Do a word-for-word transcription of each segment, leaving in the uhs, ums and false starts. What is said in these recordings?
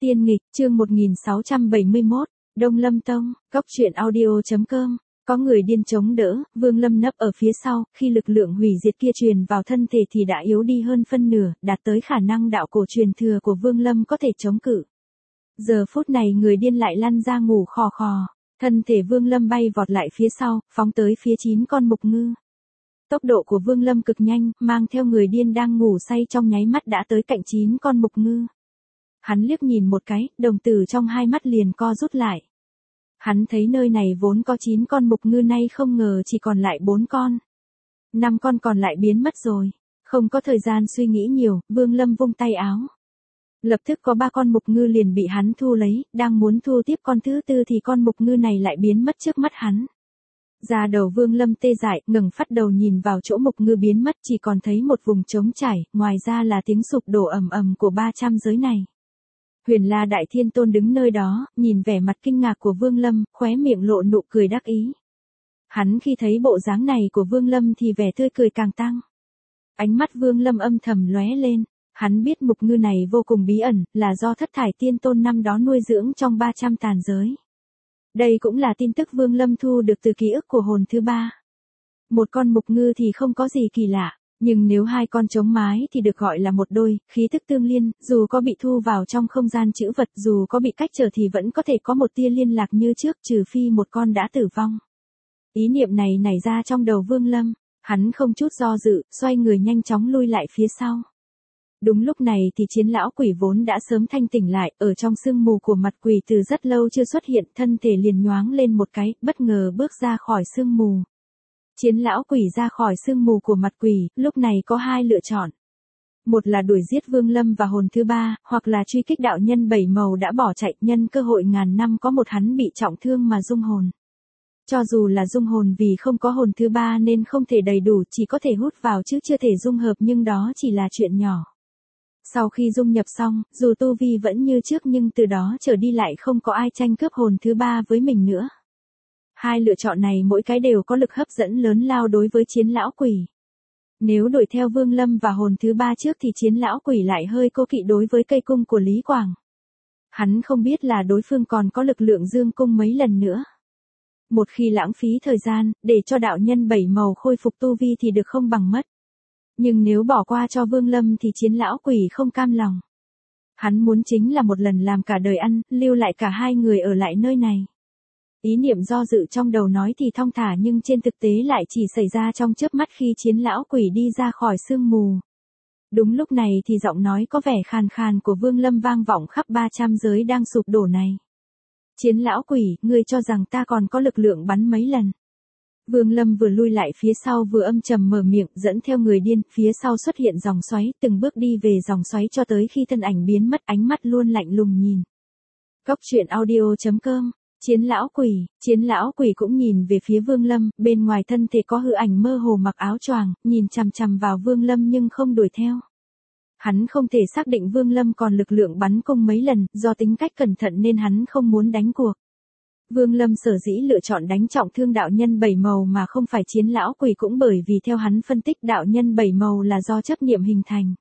Tiên nghịch, chương một nghìn sáu trăm bảy mươi mốt, Đông Lâm Tông, Cốc truyện audio chấm com. Có người điên chống đỡ, Vương Lâm nấp ở phía sau, khi lực lượng hủy diệt kia truyền vào thân thể thì đã yếu đi hơn phân nửa, đạt tới khả năng đạo cổ truyền thừa của Vương Lâm có thể chống cự. Giờ phút này người điên lại lăn ra ngủ khò khò, thân thể Vương Lâm bay vọt lại phía sau, phóng tới phía chín con mục ngư. Tốc độ của Vương Lâm cực nhanh, mang theo người điên đang ngủ say trong nháy mắt đã tới cạnh chín con mục ngư. Hắn liếc nhìn một cái, đồng tử trong hai mắt liền co rút lại. Hắn thấy nơi này vốn có chín con mục ngư nay không ngờ chỉ còn lại bốn con. Năm con còn lại biến mất rồi. Không có thời gian suy nghĩ nhiều, Vương Lâm vung tay áo. Lập tức có ba con mục ngư liền bị hắn thu lấy, đang muốn thu tiếp con thứ tư thì con mục ngư này lại biến mất trước mắt hắn. Da đầu Vương Lâm tê dại, ngẩng phát đầu nhìn vào chỗ mục ngư biến mất chỉ còn thấy một vùng trống trải, ngoài ra là tiếng sụp đổ ầm ầm của ba trăm giới này. Huyền La Đại Thiên Tôn đứng nơi đó, nhìn vẻ mặt kinh ngạc của Vương Lâm, khóe miệng lộ nụ cười đắc ý. Hắn khi thấy bộ dáng này của Vương Lâm thì vẻ tươi cười càng tăng. Ánh mắt Vương Lâm âm thầm lóe lên, hắn biết mục ngư này vô cùng bí ẩn, là do Thất Thải Tiên Tôn năm đó nuôi dưỡng trong ba trăm tàn giới. Đây cũng là tin tức Vương Lâm thu được từ ký ức của hồn thứ ba. Một con mục ngư thì không có gì kỳ lạ. Nhưng nếu hai con trống mái thì được gọi là một đôi, khí tức tương liên, dù có bị thu vào trong không gian trữ vật, dù có bị cách trở thì vẫn có thể có một tia liên lạc như trước, trừ phi một con đã tử vong. Ý niệm này nảy ra trong đầu Vương Lâm, hắn không chút do dự, xoay người nhanh chóng lui lại phía sau. Đúng lúc này thì Chiến lão quỷ vốn đã sớm thanh tỉnh lại, ở trong sương mù của mặt quỷ từ rất lâu chưa xuất hiện, thân thể liền nhoáng lên một cái, bất ngờ bước ra khỏi sương mù. Chiến lão quỷ ra khỏi sương mù của mặt quỷ, lúc này có hai lựa chọn. Một là đuổi giết Vương Lâm và hồn thứ ba, hoặc là truy kích đạo nhân bảy màu đã bỏ chạy, nhân cơ hội ngàn năm có một hắn bị trọng thương mà dung hồn. Cho dù là dung hồn vì không có hồn thứ ba nên không thể đầy đủ, chỉ có thể hút vào chứ chưa thể dung hợp, nhưng đó chỉ là chuyện nhỏ. Sau khi dung nhập xong, dù tu vi vẫn như trước nhưng từ đó trở đi lại không có ai tranh cướp hồn thứ ba với mình nữa. Hai lựa chọn này mỗi cái đều có lực hấp dẫn lớn lao đối với Chiến lão quỷ. Nếu đuổi theo Vương Lâm và hồn thứ ba trước thì Chiến lão quỷ lại hơi cố kỵ đối với cây cung của Lý Quảng. Hắn không biết là đối phương còn có lực lượng dương cung mấy lần nữa. Một khi lãng phí thời gian, để cho đạo nhân bảy màu khôi phục tu vi thì được không bằng mất. Nhưng nếu bỏ qua cho Vương Lâm thì Chiến lão quỷ không cam lòng. Hắn muốn chính là một lần làm cả đời ăn, lưu lại cả hai người ở lại nơi này. Ý niệm do dự trong đầu nói thì thong thả nhưng trên thực tế lại chỉ xảy ra trong chớp mắt khi Chiến lão quỷ đi ra khỏi sương mù. Đúng lúc này thì giọng nói có vẻ khàn khàn của Vương Lâm vang vọng khắp ba trăm giới đang sụp đổ này. Chiến lão quỷ, ngươi cho rằng ta còn có lực lượng bắn mấy lần. Vương Lâm vừa lui lại phía sau vừa âm trầm mở miệng, dẫn theo người điên, phía sau xuất hiện dòng xoáy, từng bước đi về dòng xoáy cho tới khi thân ảnh biến mất, ánh mắt luôn lạnh lùng nhìn. Cốc truyện audio chấm com. Chiến lão quỷ, Chiến lão quỷ cũng nhìn về phía Vương Lâm, bên ngoài thân thể có hư ảnh mơ hồ mặc áo choàng, nhìn chằm chằm vào Vương Lâm nhưng không đuổi theo. Hắn không thể xác định Vương Lâm còn lực lượng bắn cung mấy lần, do tính cách cẩn thận nên hắn không muốn đánh cuộc. Vương Lâm sở dĩ lựa chọn đánh trọng thương đạo nhân bảy màu mà không phải Chiến lão quỷ cũng bởi vì theo hắn phân tích đạo nhân bảy màu là do chấp niệm hình thành.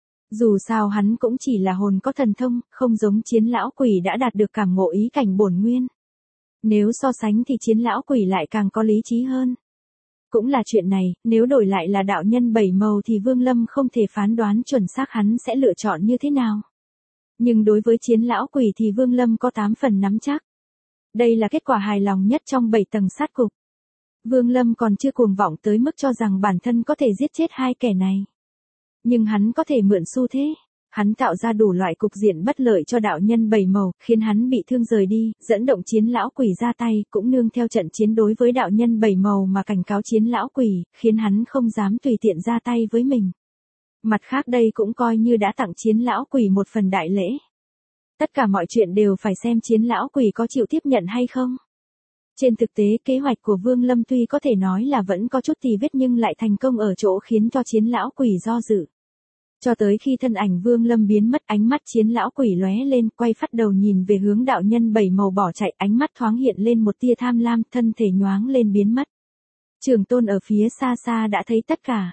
Dù sao hắn cũng chỉ là hồn có thần thông, không giống Chiến lão quỷ đã đạt được cảm ngộ ý cảnh bổn nguyên. Nếu so sánh thì Chiến lão quỷ lại càng có lý trí hơn. Cũng là chuyện này, nếu đổi lại là đạo nhân bảy màu thì Vương Lâm không thể phán đoán chuẩn xác hắn sẽ lựa chọn như thế nào. Nhưng đối với Chiến lão quỷ thì Vương Lâm có tám phần nắm chắc. Đây là kết quả hài lòng nhất trong bảy tầng sát cục. Vương Lâm còn chưa cuồng vọng tới mức cho rằng bản thân có thể giết chết hai kẻ này. Nhưng hắn có thể mượn xu thế. Hắn tạo ra đủ loại cục diện bất lợi cho đạo nhân bảy màu, khiến hắn bị thương rời đi, dẫn động Chiến lão quỷ ra tay, cũng nương theo trận chiến đối với đạo nhân bảy màu mà cảnh cáo Chiến lão quỷ, khiến hắn không dám tùy tiện ra tay với mình. Mặt khác đây cũng coi như đã tặng Chiến lão quỷ một phần đại lễ. Tất cả mọi chuyện đều phải xem Chiến lão quỷ có chịu tiếp nhận hay không. Trên thực tế kế hoạch của Vương Lâm tuy có thể nói là vẫn có chút tì vết nhưng lại thành công ở chỗ khiến cho Chiến lão quỷ do dự. Cho tới khi thân ảnh Vương Lâm biến mất, ánh mắt Chiến lão quỷ lóe lên, quay phát đầu nhìn về hướng đạo nhân bảy màu bỏ chạy, ánh mắt thoáng hiện lên một tia tham lam, thân thể nhoáng lên biến mất. Trường Tôn ở phía xa xa đã thấy tất cả.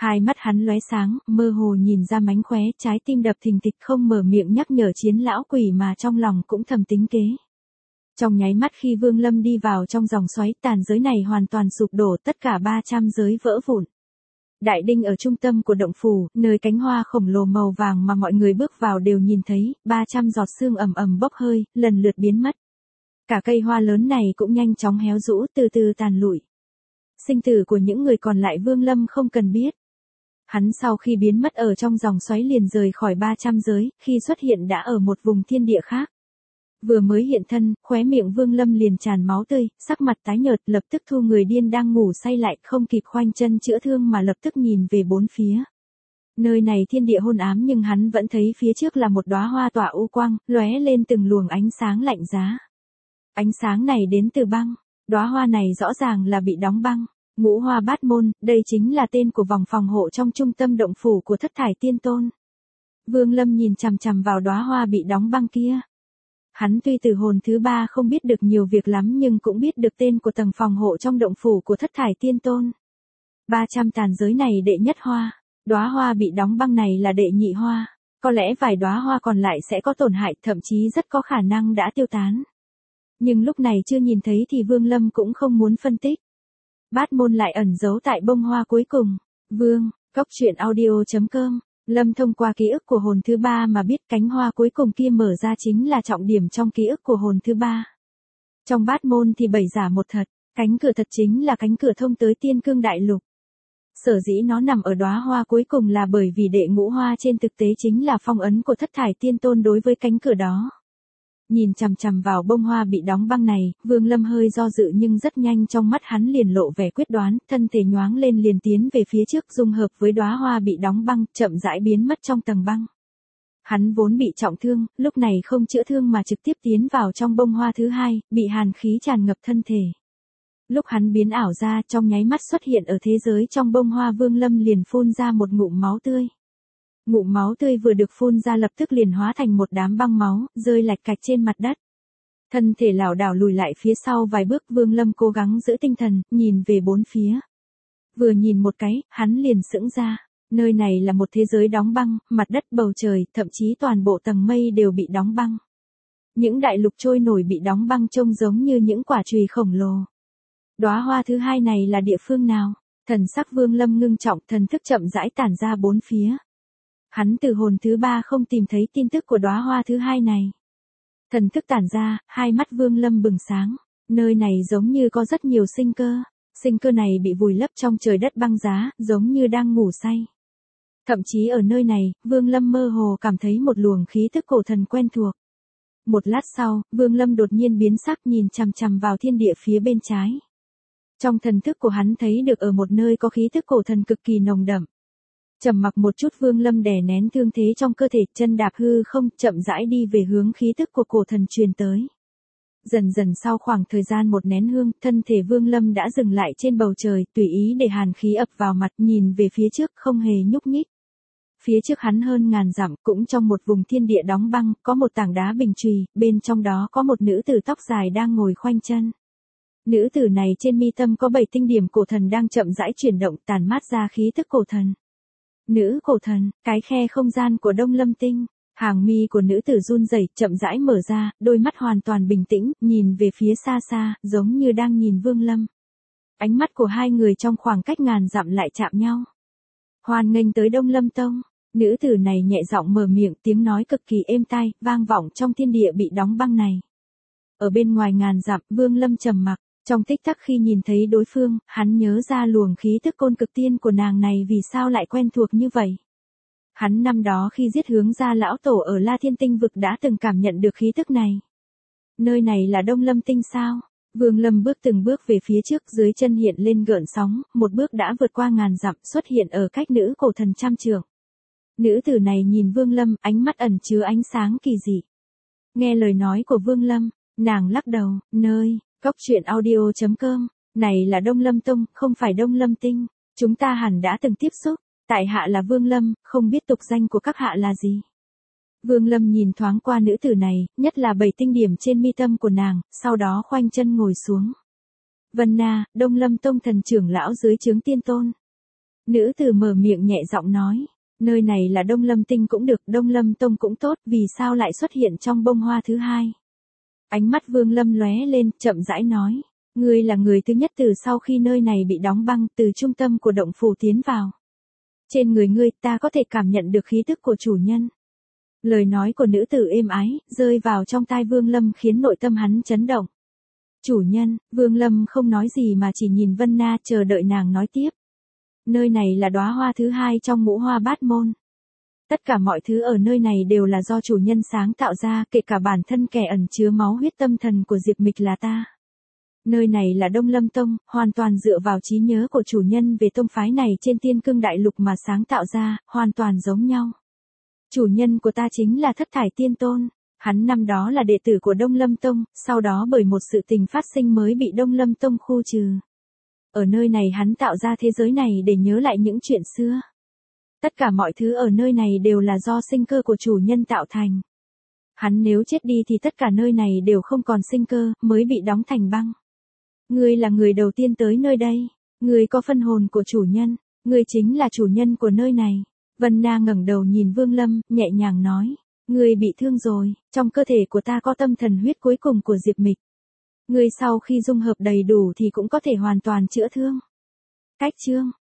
Hai mắt hắn lóe sáng, mơ hồ nhìn ra mánh khóe, trái tim đập thình thịch không mở miệng nhắc nhở chiến lão quỷ mà trong lòng cũng thầm tính kế. Trong nháy mắt khi Vương Lâm đi vào trong dòng xoáy, tàn giới này hoàn toàn sụp đổ, tất cả ba trăm giới vỡ vụn. Đại đinh ở trung tâm của động phủ, nơi cánh hoa khổng lồ màu vàng mà mọi người bước vào đều nhìn thấy, ba trăm giọt sương ầm ầm bốc hơi, lần lượt biến mất. Cả cây hoa lớn này cũng nhanh chóng héo rũ, từ từ tàn lụi. Sinh tử của những người còn lại Vương Lâm không cần biết. Hắn sau khi biến mất ở trong dòng xoáy liền rời khỏi ba trăm giới, khi xuất hiện đã ở một vùng thiên địa khác. Vừa mới hiện thân, khóe miệng Vương Lâm liền tràn máu tươi, sắc mặt tái nhợt, lập tức thu người điên đang ngủ say lại, không kịp khoanh chân chữa thương mà lập tức nhìn về bốn phía. Nơi này thiên địa hôn ám nhưng hắn vẫn thấy phía trước là một đóa hoa tỏa u quang, lóe lên từng luồng ánh sáng lạnh giá. Ánh sáng này đến từ băng, đóa hoa này rõ ràng là bị đóng băng. Ngũ hoa bát môn, đây chính là tên của vòng phòng hộ trong trung tâm động phủ của Thất Thải Tiên Tôn. Vương Lâm nhìn chằm chằm vào đóa hoa bị đóng băng kia. Hắn tuy từ hồn thứ ba không biết được nhiều việc lắm nhưng cũng biết được tên của tầng phòng hộ trong động phủ của Thất Thải Tiên Tôn. ba trăm tàn giới này đệ nhất hoa, đóa hoa bị đóng băng này là đệ nhị hoa, có lẽ vài đóa hoa còn lại sẽ có tổn hại, thậm chí rất có khả năng đã tiêu tán. Nhưng lúc này chưa nhìn thấy thì Vương Lâm cũng không muốn phân tích. Bát môn lại ẩn giấu tại bông hoa cuối cùng. Vương, Cốc Truyện Audio chấm com. Lâm thông qua ký ức của hồn thứ ba mà biết cánh hoa cuối cùng kia mở ra chính là trọng điểm trong ký ức của hồn thứ ba. Trong bát môn thì bảy giả một thật, cánh cửa thật chính là cánh cửa thông tới Tiên Cương Đại Lục. Sở dĩ nó nằm ở đóa hoa cuối cùng là bởi vì đệ ngũ hoa trên thực tế chính là phong ấn của Thất Thải Tiên Tôn đối với cánh cửa đó. Nhìn chằm chằm vào bông hoa bị đóng băng này, Vương Lâm hơi do dự nhưng rất nhanh trong mắt hắn liền lộ vẻ quyết đoán, thân thể nhoáng lên liền tiến về phía trước dung hợp với đóa hoa bị đóng băng, chậm rãi biến mất trong tầng băng. Hắn vốn bị trọng thương, lúc này không chữa thương mà trực tiếp tiến vào trong bông hoa thứ hai, bị hàn khí tràn ngập thân thể. Lúc hắn biến ảo ra trong nháy mắt xuất hiện ở thế giới trong bông hoa, Vương Lâm liền phun ra một ngụm máu tươi. Ngụm máu tươi vừa được phun ra lập tức liền hóa thành một đám băng máu, rơi lạch cạch trên mặt đất. Thân thể lảo đảo lùi lại phía sau vài bước, Vương Lâm cố gắng giữ tinh thần, nhìn về bốn phía. Vừa nhìn một cái, hắn liền sững ra. Nơi này là một thế giới đóng băng, mặt đất, bầu trời, thậm chí toàn bộ tầng mây đều bị đóng băng. Những đại lục trôi nổi bị đóng băng trông giống như những quả chùy khổng lồ. Đóa hoa thứ hai này là địa phương nào? Thần sắc Vương Lâm ngưng trọng, thần thức chậm rãi tản ra bốn phía. Hắn từ hồn thứ ba không tìm thấy tin tức của đóa hoa thứ hai này. Thần thức tản ra, hai mắt Vương Lâm bừng sáng. Nơi này giống như có rất nhiều sinh cơ. Sinh cơ này bị vùi lấp trong trời đất băng giá, giống như đang ngủ say. Thậm chí ở nơi này, Vương Lâm mơ hồ cảm thấy một luồng khí tức cổ thần quen thuộc. Một lát sau, Vương Lâm đột nhiên biến sắc nhìn chằm chằm vào thiên địa phía bên trái. Trong thần thức của hắn thấy được ở một nơi có khí tức cổ thần cực kỳ nồng đậm. Trầm mặc một chút, Vương Lâm đè nén thương thế trong cơ thể, chân đạp hư không, chậm rãi đi về hướng khí tức của cổ thần truyền tới. Dần dần sau khoảng thời gian một nén hương, thân thể Vương Lâm đã dừng lại trên bầu trời, tùy ý để hàn khí ập vào mặt, nhìn về phía trước không hề nhúc nhích. Phía trước hắn hơn ngàn dặm, cũng trong một vùng thiên địa đóng băng, có một tảng đá bình chùy, bên trong đó có một nữ tử tóc dài đang ngồi khoanh chân. Nữ tử này trên mi tâm có bảy tinh điểm cổ thần đang chậm rãi chuyển động, tàn mát ra khí tức cổ thần. Nữ cổ thần, cái khe không gian của Đông Lâm Tinh. Hàng mi của nữ tử run rẩy, chậm rãi mở ra, đôi mắt hoàn toàn bình tĩnh, nhìn về phía xa xa, giống như đang nhìn Vương Lâm. Ánh mắt của hai người trong khoảng cách ngàn dặm lại chạm nhau. Hoan nghênh tới Đông Lâm Tông. Nữ tử này nhẹ giọng mở miệng, tiếng nói cực kỳ êm tai, vang vọng trong thiên địa bị đóng băng này. Ở bên ngoài ngàn dặm, Vương Lâm trầm mặc. Trong tích tắc khi nhìn thấy đối phương, hắn nhớ ra luồng khí tức côn cực tiên của nàng này vì sao lại quen thuộc như vậy. Hắn năm đó khi giết hướng ra lão tổ ở La Thiên Tinh vực đã từng cảm nhận được khí tức này. Nơi này là Đông Lâm Tinh sao? Vương Lâm bước từng bước về phía trước, dưới chân hiện lên gợn sóng, một bước đã vượt qua ngàn dặm, xuất hiện ở cách nữ cổ thần trăm trượng. Nữ tử này nhìn Vương Lâm, ánh mắt ẩn chứa ánh sáng kỳ dị. Nghe lời nói của Vương Lâm, nàng lắc đầu, nơi, Cốc Truyện Audio chấm com, này là Đông Lâm Tông, không phải Đông Lâm Tinh, chúng ta hẳn đã từng tiếp xúc, tại hạ là Vương Lâm, không biết tục danh của các hạ là gì. Vương Lâm nhìn thoáng qua nữ tử này, nhất là bảy tinh điểm trên mi tâm của nàng, sau đó khoanh chân ngồi xuống. Vân Na, Đông Lâm Tông thần trưởng lão dưới trướng Tiên Tôn. Nữ tử mở miệng nhẹ giọng nói, nơi này là Đông Lâm Tinh cũng được, Đông Lâm Tông cũng tốt, vì sao lại xuất hiện trong bông hoa thứ hai? Ánh mắt Vương Lâm lóe lên, chậm rãi nói, ngươi là người thứ nhất từ sau khi nơi này bị đóng băng, từ trung tâm của động phủ tiến vào. Trên người ngươi ta có thể cảm nhận được khí tức của chủ nhân. Lời nói của nữ tử êm ái, rơi vào trong tai Vương Lâm khiến nội tâm hắn chấn động. Chủ nhân, Vương Lâm không nói gì mà chỉ nhìn Vân Na chờ đợi nàng nói tiếp. Nơi này là đóa hoa thứ hai trong ngũ hoa bát môn. Tất cả mọi thứ ở nơi này đều là do chủ nhân sáng tạo ra, kể cả bản thân kẻ ẩn chứa máu huyết tâm thần của Diệp Mịch là ta. Nơi này là Đông Lâm Tông, hoàn toàn dựa vào trí nhớ của chủ nhân về tông phái này trên Tiên Cương Đại Lục mà sáng tạo ra, hoàn toàn giống nhau. Chủ nhân của ta chính là Thất Thải Tiên Tôn, hắn năm đó là đệ tử của Đông Lâm Tông, sau đó bởi một sự tình phát sinh mới bị Đông Lâm Tông khu trừ. Ở nơi này hắn tạo ra thế giới này để nhớ lại những chuyện xưa. Tất cả mọi thứ ở nơi này đều là do sinh cơ của chủ nhân tạo thành. Hắn nếu chết đi thì tất cả nơi này đều không còn sinh cơ, mới bị đóng thành băng. Ngươi là người đầu tiên tới nơi đây, ngươi có phân hồn của chủ nhân, ngươi chính là chủ nhân của nơi này. Vân Na ngẩng đầu nhìn Vương Lâm, nhẹ nhàng nói, ngươi bị thương rồi, trong cơ thể của ta có tâm thần huyết cuối cùng của Diệp Mịch. Ngươi sau khi dung hợp đầy đủ thì cũng có thể hoàn toàn chữa thương. Cách chương